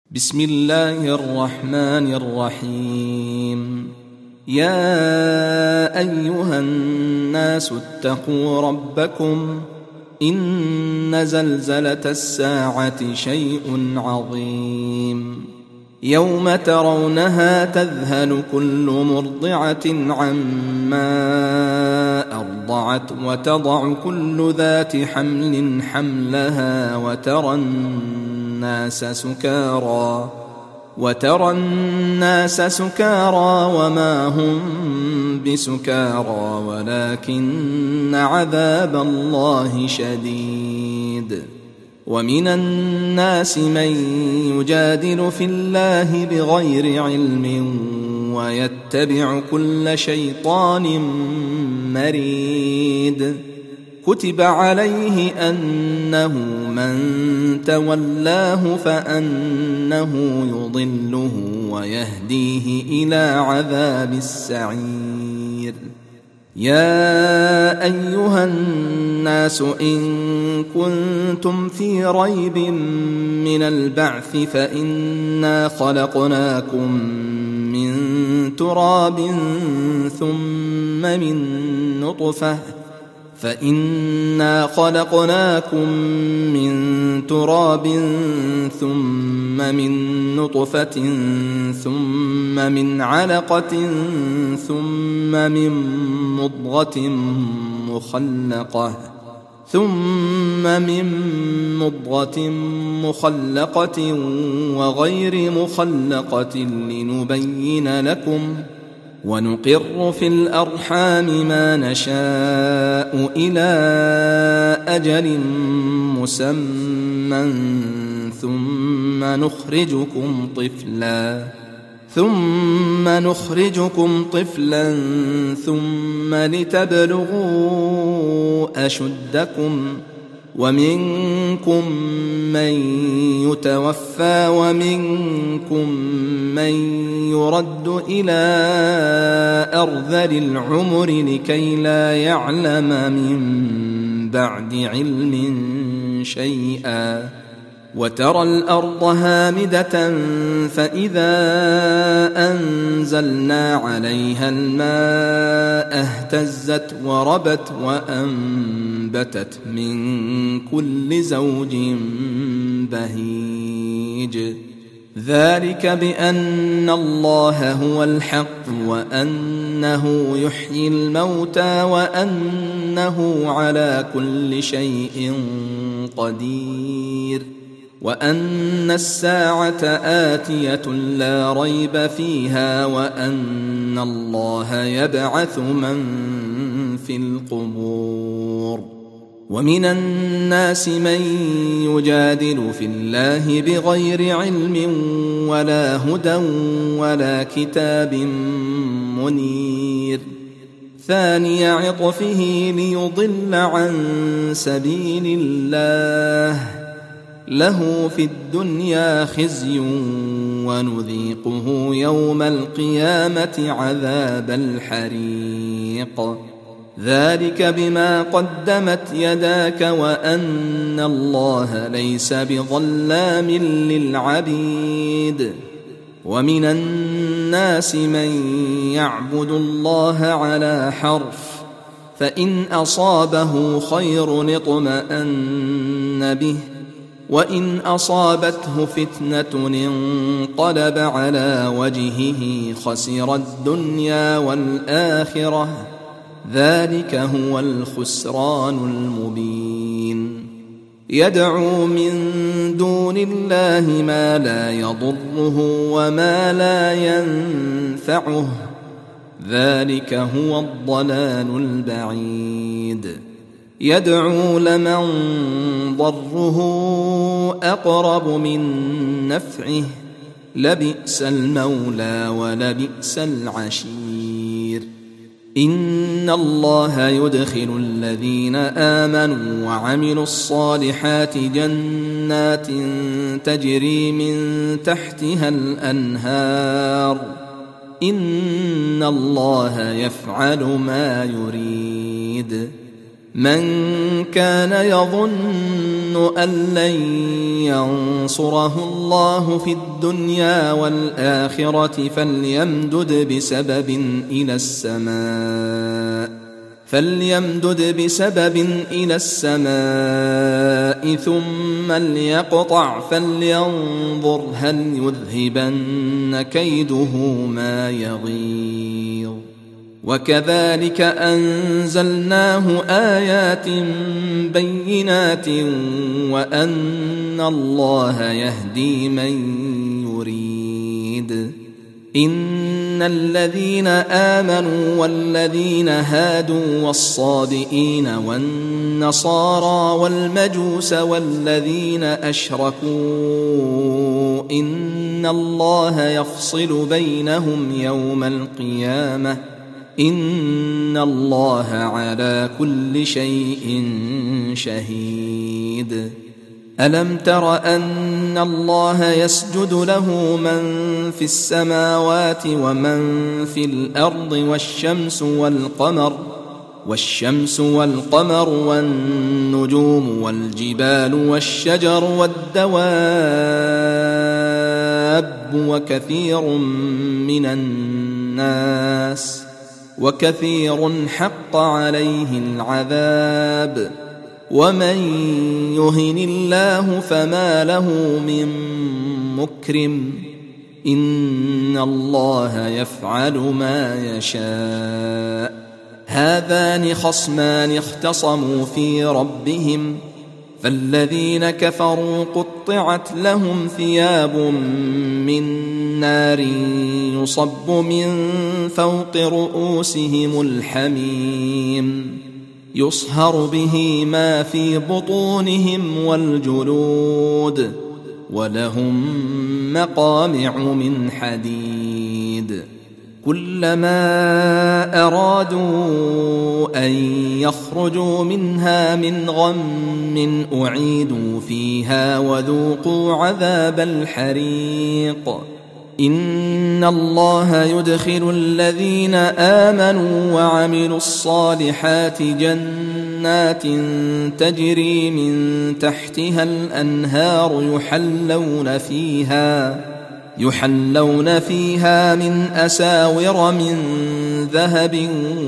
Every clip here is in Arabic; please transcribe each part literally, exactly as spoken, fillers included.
بسم الله الرحمن الرحيم. يا أيها الناس اتقوا ربكم إن زلزلة الساعة شيء عظيم يوم ترونها تذهل كل مرضعة عما أرضعت وتضع كل ذات حمل حملها وترى الناس سكارى وترى الناس سكارى وما هم بسكارى ولكن عذاب الله شديد. ومن الناس من يجادل في الله بغير علم ويتبع كل شيطان مريد. كتب عليه أنه من تولاه فأنه يضله ويهديه إلى عذاب السعير. يا أيها الناس إن كنتم في ريب من البعث فإنا خلقناكم من تراب ثم من نطفة فإنا خلقناكم من تراب ثم من نطفة ثم من علقة ثم من مضغة مخلقة ثم من مضغة مخلقة وغير مخلقة لنبين لكم ونقر في الأرحام ما نشاء إلى أجل مسمى ثم نخرجكم طفلا ثم نخرجكم طفلا ثم لتبلغوا أشدكم ومنكم من يتوفى ومنكم من يرد إلى أرذل العمر لكي لا يعلم من بعد علم شيئا. وترى الأرض هامدة فإذا أنزلنا عليها الماء اهتزت وربت وأنبتت من كل زوج بهيج. ذلك بأن الله هو الحق وأنه يحيي الموتى وأنه على كل شيء قدير وأن الساعة آتية لا ريب فيها وأن الله يبعث من في القبور. ومن الناس من يجادل في الله بغير علم ولا هدى ولا كتاب منير. ثاني عطفه ليضل عن سبيل الله له في الدنيا خزي ونذيقه يوم القيامة عذاب الحريق. ذلك بما قدمت يداك وأن الله ليس بظلام للعبيد. ومن الناس من يعبد الله على حرف فإن أصابه خير اطمأن به وإن أصابته فتنة انقلب على وجهه خسر الدنيا والآخرة ذلك هو الخسران المبين. يدعو من دون الله ما لا يضره وما لا ينفعه ذلك هو الضلال البعيد. يدعو لمن ضره أقرب من نفعه لبئس المولى ولبئس العشير. إن الله يدخل الذين آمنوا وعملوا الصالحات جنات تجري من تحتها الأنهار إن الله يفعل ما يريد. من كان يظن أن لن ينصره الله في الدنيا والآخرة فليمدد بسبب إلى السماء فليمدد بسبب إلى السماء ثم ليقطع فلينظر هل يذهبن كيده ما يغيظ. وكذلك أنزلناه آيات بينات وأن الله يهدي من يريد. إن الذين آمنوا والذين هادوا والصابئين والنصارى والمجوس والذين أشركوا إن الله يفصل بينهم يوم القيامة إن الله على كل شيء شهيد. ألم تر أن الله يسجد له من في السماوات ومن في الأرض والشمس والقمر والشمس والقمر والنجوم والجبال والشجر والدواب وكثير من الناس وكثير حق عليه العذاب ومن يهن الله فما له من مكرم إن الله يفعل ما يشاء. هذان خصمان اختصموا في ربهم فالذين كفروا قطعت لهم ثياب من نار يصب من فوق رؤوسهم الحميم يصهر به ما في بطونهم والجلود ولهم مقامع من حديد. كلما أرادوا أن يخرجوا منها من غم أعيدوا فيها وذوقوا عذاب الحريق. إن الله يدخل الذين آمنوا وعملوا الصالحات جنات تجري من تحتها الأنهار يحلون فيها يحلون فيها من أساور من ذهب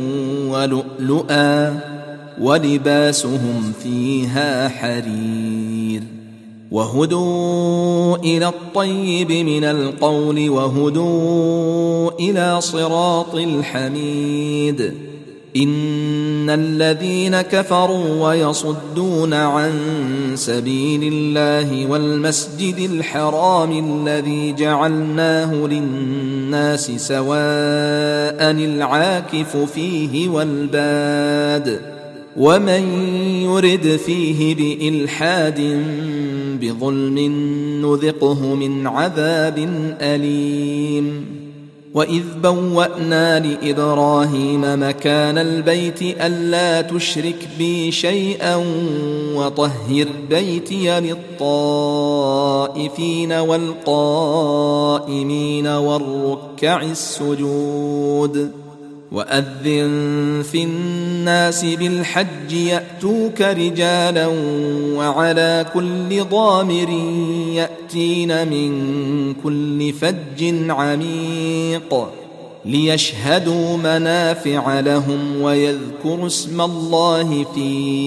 ولؤلؤا ولباسهم فيها حرير. وهدوا إلى الطيب من القول وهدوا إلى صراط الحميد. إن الذين كفروا ويصدون عن سبيل الله والمسجد الحرام الذي جعلناه للناس سواء العاكف فيه والباد ومن يرد فيه بإلحاد بظلم نذقه من عذاب أليم. وإذ بوأنا لإبراهيم مكان البيت ألا تشرك بي شيئا وطهر بيتي للطائفين والقائمين والركع السجود. وأذن في الناس بالحج يأتوك رجالا وعلى كل ضامر يأتين من كل فج عميق ليشهدوا منافع لهم ويذكروا اسم الله في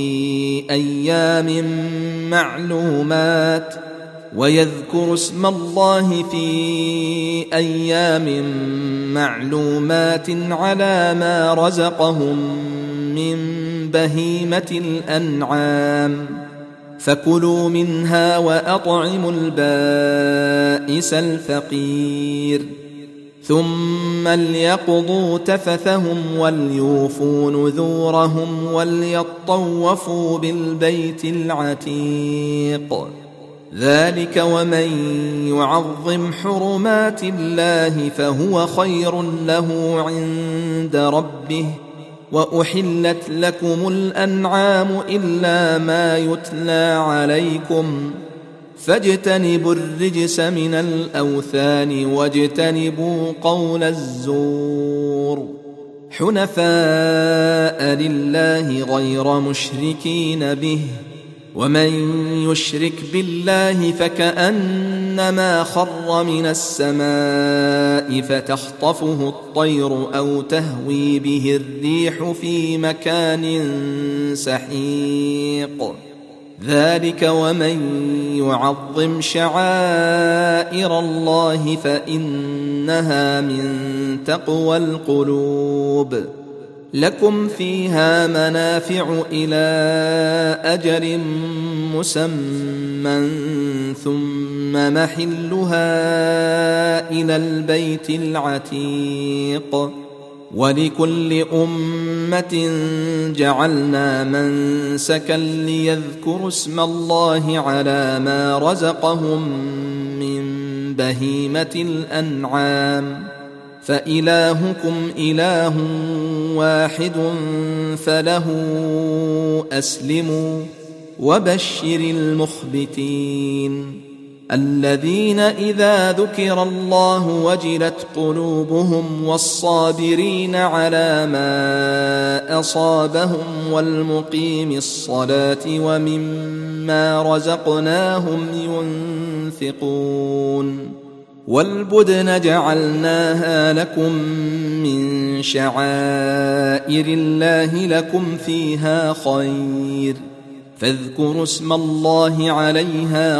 أيام معلومات ويذكر اسم الله في أيام معلومات على ما رزقهم من بهيمة الأنعام فكلوا منها وأطعموا البائس الفقير ثم ليقضوا تفثهم وليوفوا نذورهم وليطوفوا بالبيت العتيق. ذلك ومن يعظم حرمات الله فهو خير له عند ربه. وأحلت لكم الأنعام إلا ما يتلى عليكم فاجتنبوا الرجس من الأوثان واجتنبوا قول الزور. حنفاء لله غير مشركين به، ومن يشرك بالله فكأنما خر من السماء فتخطفه الطير أو تهوي به الريح في مكان سحيق. ذلك ومن يعظم شعائر الله فإنها من تقوى القلوب. لكم فيها منافع إلى أجل مسمى ثم محلها إلى البيت العتيق. ولكل أمة جعلنا منسكا ليذكروا اسم الله على ما رزقهم من بهيمة الأنعام، فإلهكم إله واحد فله أسلموا وبشر المخبتين الذين إذا ذكر الله وجلت قلوبهم والصابرين على ما أصابهم والمقيم الصلاة ومما رزقناهم ينفقون. والبدن جعلناها لكم من شعائر الله لكم فيها خير، فاذكروا اسم الله عليها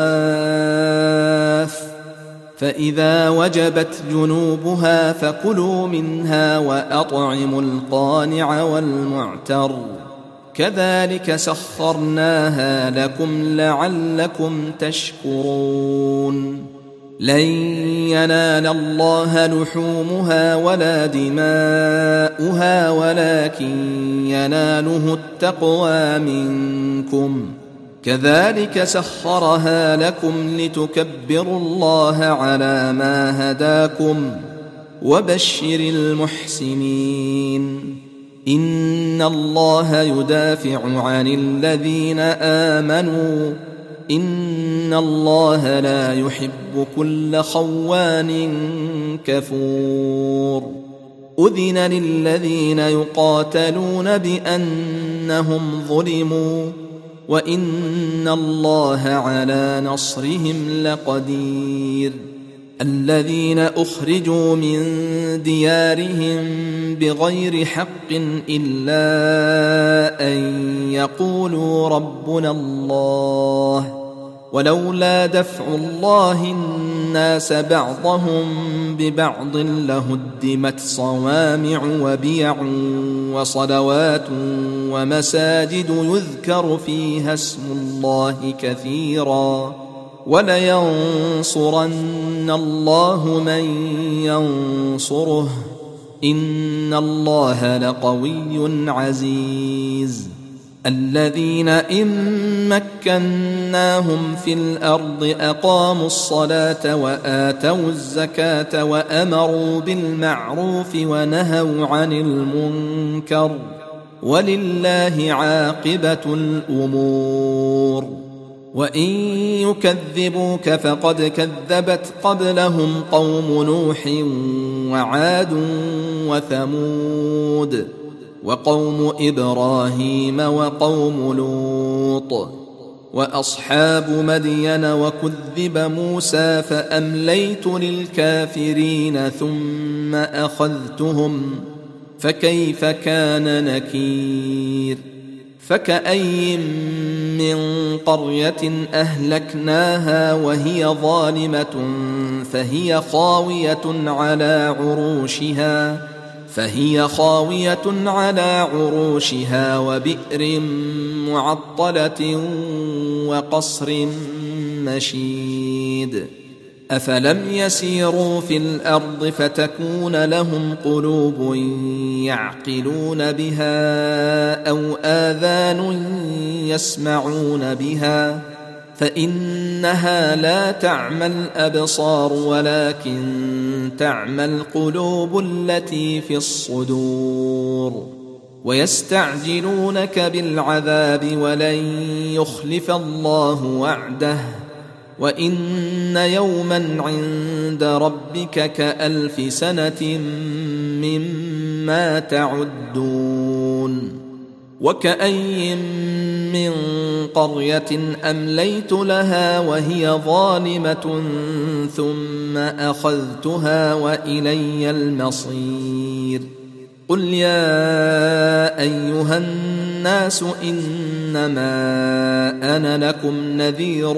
صواف، فإذا وجبت جنوبها فكلوا منها وأطعموا القانع والمعتر، كذلك سخرناها لكم لعلكم تشكرون. لن ينال الله لحومها ولا دماؤها ولكن يناله التقوى منكم، كذلك سخرها لكم لتكبروا الله على ما هداكم وبشر المحسنين. إن الله يدافع عن الذين آمنوا، إن الله لا يحب كل خوان كفور. أذن للذين يقاتلون بأنهم ظلموا وإن الله على نصرهم لقدير. الذين أخرجوا من ديارهم بغير حق إلا أن يقولوا ربنا الله، ولولا دفع الله الناس بعضهم ببعض لهدمت صوامع وبيع وصلوات ومساجد يذكر فيها اسم الله كثيرا، ولينصرن الله من ينصره، إن الله لقوي عزيز. الذين إن مكناهم في الأرض أقاموا الصلاة وآتوا الزكاة وأمروا بالمعروف ونهوا عن المنكر، ولله عاقبة الأمور. وإن يكذبوك فقد كذبت قبلهم قوم نوح وعاد وثمود وقوم إبراهيم وقوم لوط وأصحاب مدين، وكذب موسى فأمليت للكافرين ثم أخذتهم فكيف كان نكير. فكأي من قرية أهلكناها وهي ظالمة فهي خاوية على عروشها فهي خاوية على عروشها وبئر معطلة وقصر مشيد. أفلم يسيروا في الأرض فتكون لهم قلوب يعقلون بها أو آذان يسمعون بها، فإنها لا تعمى الأبصار ولكن تعمى القلوب التي في الصدور. ويستعجلونك بالعذاب ولن يخلف الله وعده، وإن يوما عند ربك كألف سنة مما ما تعدون وكأي من قرية أمليت لها وهي ظالمة ثم أخذتها وإلي المصير قل يا أيها الناس إنما أنا لكم نذير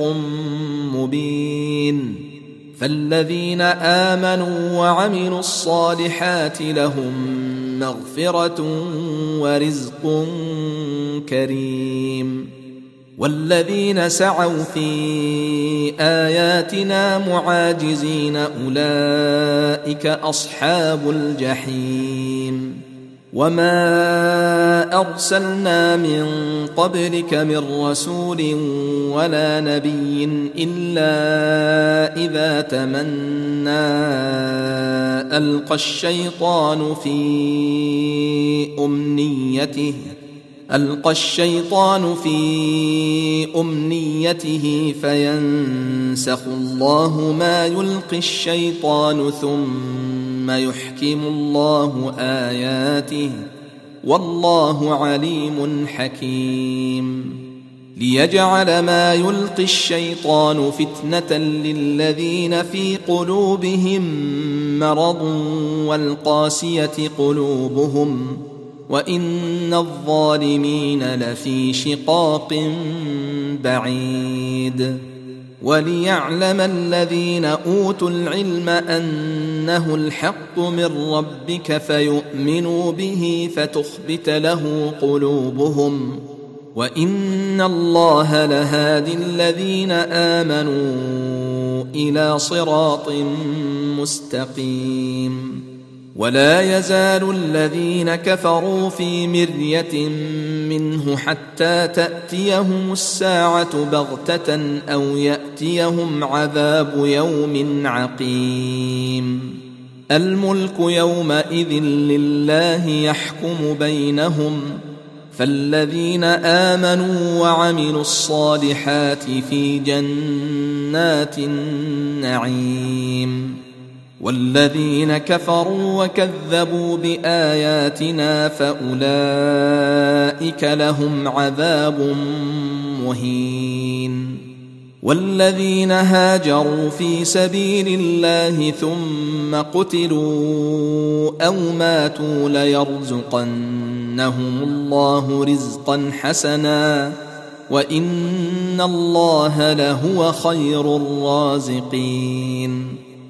مبين فالذين آمنوا وعملوا الصالحات لهم مغفرة ورزق كريم والذين سعوا في آياتنا معاجزين أولئك أصحاب الجحيم وما أرسلنا من قبلك من رسول ولا نبي إلا إذا تمنى ألقى الشيطان في أمنيته ألقى الشيطان في أمنيته فينسخ الله ما يلقي الشيطان ثم يحكم الله آياته والله عليم حكيم ليجعل ما يلقي الشيطان فتنة للذين في قلوبهم مرض والقاسية قلوبهم وإن الظالمين لفي شقاق بعيد وليعلم الذين أوتوا العلم أنه الحق من ربك فيؤمنوا به فتخبت له قلوبهم وإن الله لهادي الذين آمنوا إلى صراط مستقيم ولا يزال الذين كفروا في مرية منه حتى تأتيهم الساعة بغتة أو يأتيهم عذاب يوم عقيم الملك يومئذ لله يحكم بينهم فالذين آمنوا وعملوا الصالحات في جنات النعيم والذين كفروا وكذبوا بآياتنا فأولئك لهم عذاب مهين والذين هاجروا في سبيل الله ثم قتلوا أو ماتوا ليرزقنهم الله رزقا حسنا وإن الله لهو خير الرازقين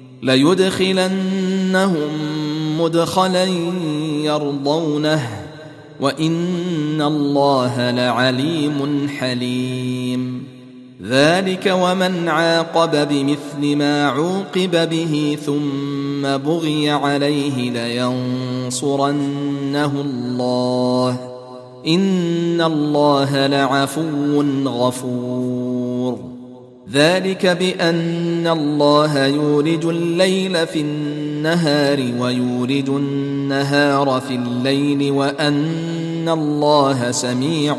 ليدخلنهم مدخلا يرضونه وإن الله لعليم حليم ذلك ومن عاقب بمثل ما عوقب به ثم بغي عليه لينصرنه الله إن الله لعفو غفور ذلك بأن الله يولج الليل في النهار ويولج النهار في الليل وأن الله سميع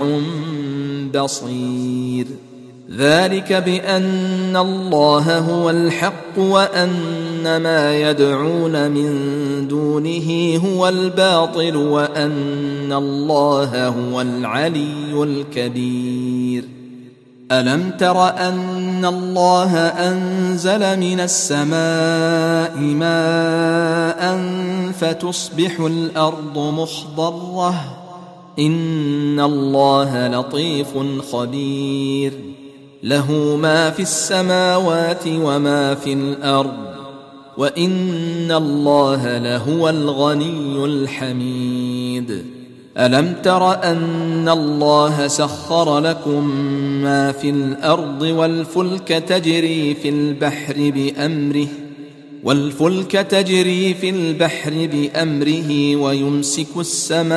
بصير ذلك بأن الله هو الحق وأن ما يدعون من دونه هو الباطل وأن الله هو العلي الكبير ألم تر أن الله أنزل من السماء ماء فتصبح الأرض مخضرة إن الله لطيف خبير له ما في السماوات وما في الأرض وإن الله لهو الغني الحميد ألم تر أن الله سخر لكم ما في الأرض والفلك تجري في البحر بأمره والفلك تجري في البحر بأمره ويمسك السماء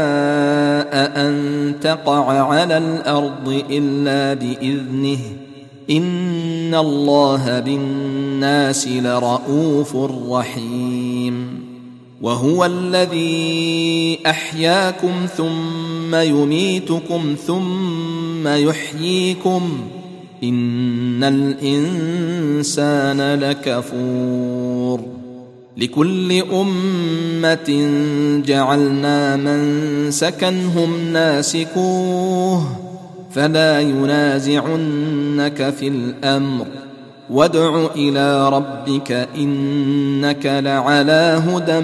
أن تقع على الأرض إلا بإذنه إن الله بالناس لرؤوف رحيم وهو الذي أحياكم ثم يميتكم ثم يحييكم إن الإنسان لكفور لكل أمة جعلنا منسكا هم ناسكوه فلا ينازعنك في الأمر وادع إلى ربك إنك لعلى هدى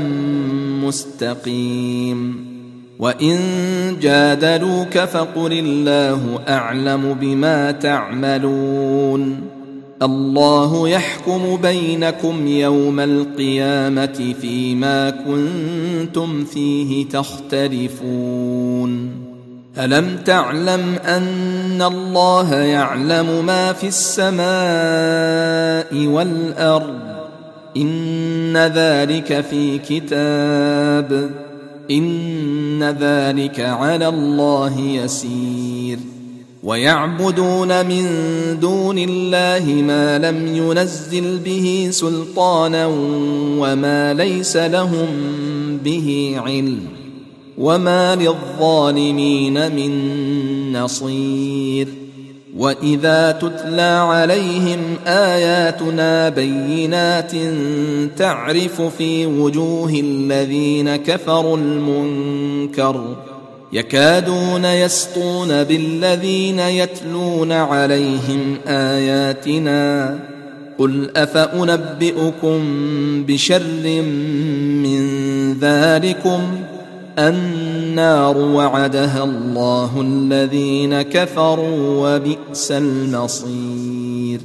مستقيم وإن جادلوك فقل الله أعلم بما تعملون الله يحكم بينكم يوم القيامة فيما كنتم فيه تختلفون ألم تعلم أن الله يعلم ما في السماء والأرض إن ذلك في كتاب إن ذلك على الله يسير ويعبدون من دون الله ما لم ينزل به سلطانا وما ليس لهم به علم وما للظالمين من نصير وإذا تتلى عليهم آياتنا بينات تعرف في وجوه الذين كفروا المنكر يكادون يسطون بالذين يتلون عليهم آياتنا قل أفأنبئكم بشر من ذلكم النار وعدها الله الذين كفروا وبئس المصير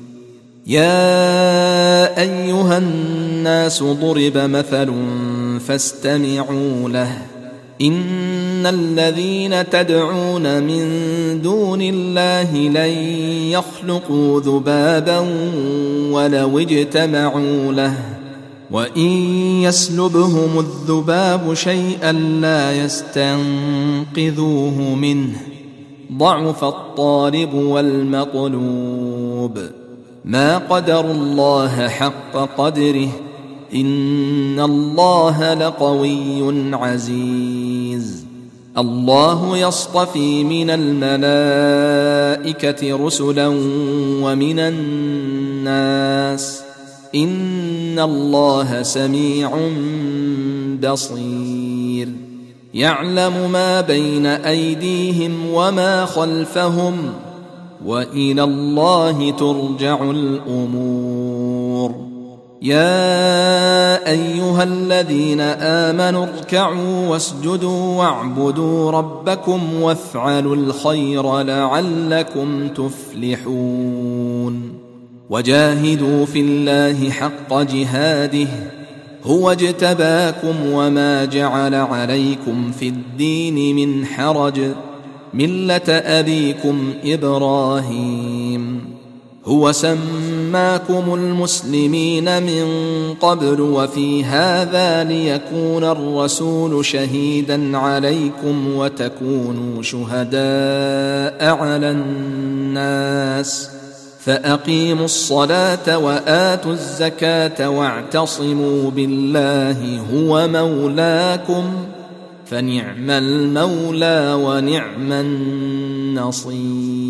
يا أيها الناس ضرب مثل فاستمعوا له إن الذين تدعون من دون الله لن يخلقوا ذبابا ولو اجتمعوا له وإن يسلبهم الذباب شيئا لا يستنقذوه منه ضعف الطالب والمطلوب ما قدروا الله حق قدره إن الله لقوي عزيز الله يصطفي من الملائكة رسلا ومن الناس إن الله سميع بصير يعلم ما بين أيديهم وما خلفهم وإلى الله ترجع الأمور يا أيها الذين آمنوا اركعوا واسجدوا واعبدوا ربكم وافعلوا الخير لعلكم تفلحون وجاهدوا في الله حق جهاده هو اجتباكم وما جعل عليكم في الدين من حرج ملة أبيكم إبراهيم هو سماكم المسلمين من قبل وفي هذا ليكون الرسول شهيدا عليكم وتكونوا شهداء على الناس فأقيموا الصلاة وآتوا الزكاة واعتصموا بالله هو مولاكم فنعم المولى ونعم النصير